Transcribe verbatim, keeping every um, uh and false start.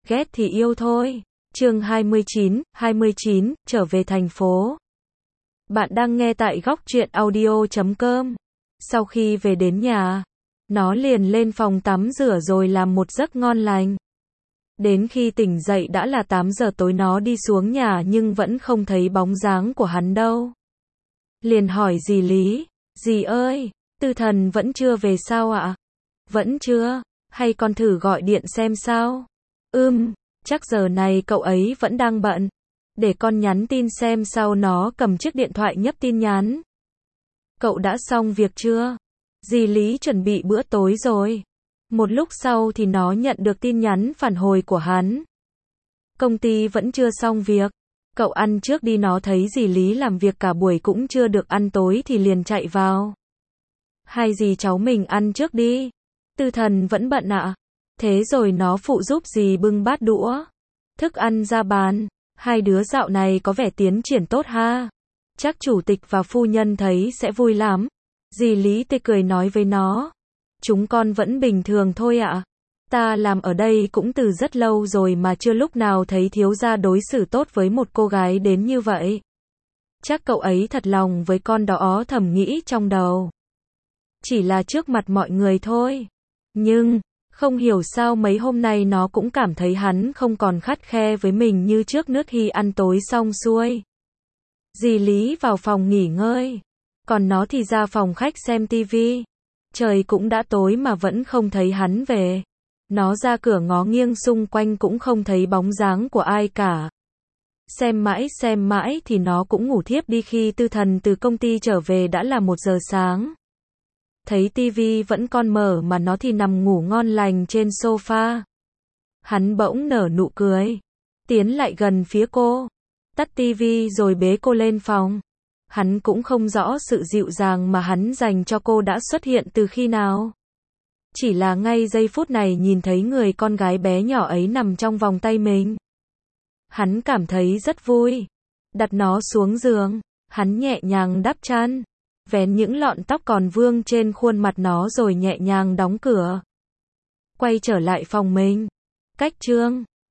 ghét thì yêu thôi. Chương hai mươi chín, hai mươi chín, trở về thành phố. Bạn đang nghe tại góc truyện audio chấm com. Sau khi về đến nhà, nó liền lên phòng tắm rửa rồi làm một giấc ngon lành. Đến khi tỉnh dậy đã là tám giờ tối, nó đi xuống nhà nhưng vẫn không thấy bóng dáng của hắn đâu. Liền hỏi dì Lý, dì ơi, Tư Thần vẫn chưa về sao ạ? Vẫn chưa, hay con thử gọi điện xem sao? Ừm, chắc giờ này cậu ấy vẫn đang bận. Để con nhắn tin xem sao. Nó cầm chiếc điện thoại nhấp tin nhắn. Cậu đã xong việc chưa? Dì Lý chuẩn bị bữa tối rồi. Một lúc sau thì nó nhận được tin nhắn phản hồi của hắn. Công ty vẫn chưa xong việc. Cậu ăn trước đi. Nó thấy dì Lý làm việc cả buổi cũng chưa được ăn tối thì liền chạy vào. Hai dì cháu mình ăn trước đi. Tư Thần vẫn bận ạ. Thế rồi nó phụ giúp dì bưng bát đũa, thức ăn ra bàn. Hai đứa dạo này có vẻ tiến triển tốt ha. Chắc chủ tịch và phu nhân thấy sẽ vui lắm. Dì Lý tươi cười nói với nó. Chúng con vẫn bình thường thôi ạ. Ta làm ở đây cũng từ rất lâu rồi mà chưa lúc nào thấy thiếu gia đối xử tốt với một cô gái đến như vậy. Chắc cậu ấy thật lòng với con đó, thầm nghĩ trong đầu. Chỉ là trước mặt mọi người thôi. Nhưng, không hiểu sao mấy hôm nay nó cũng cảm thấy hắn không còn khắt khe với mình như trước nữa. Khi ăn tối xong xuôi, dì Lý vào phòng nghỉ ngơi, còn nó thì ra phòng khách xem tivi. Trời cũng đã tối mà vẫn không thấy hắn về. Nó ra cửa ngó nghiêng xung quanh cũng không thấy bóng dáng của ai cả. Xem mãi xem mãi thì nó cũng ngủ thiếp đi. Khi Tư Thần từ công ty trở về đã là một giờ sáng. Thấy tivi vẫn còn mở mà nó thì nằm ngủ ngon lành trên sofa. Hắn bỗng nở nụ cười, tiến lại gần phía cô, tắt tivi rồi bế cô lên phòng. Hắn cũng không rõ sự dịu dàng mà hắn dành cho cô đã xuất hiện từ khi nào. Chỉ là ngay giây phút này nhìn thấy người con gái bé nhỏ ấy nằm trong vòng tay mình, hắn cảm thấy rất vui. Đặt nó xuống giường, hắn nhẹ nhàng đắp chăn, vén những lọn tóc còn vương trên khuôn mặt nó rồi nhẹ nhàng đóng cửa. Quay trở lại phòng mình. Cách chương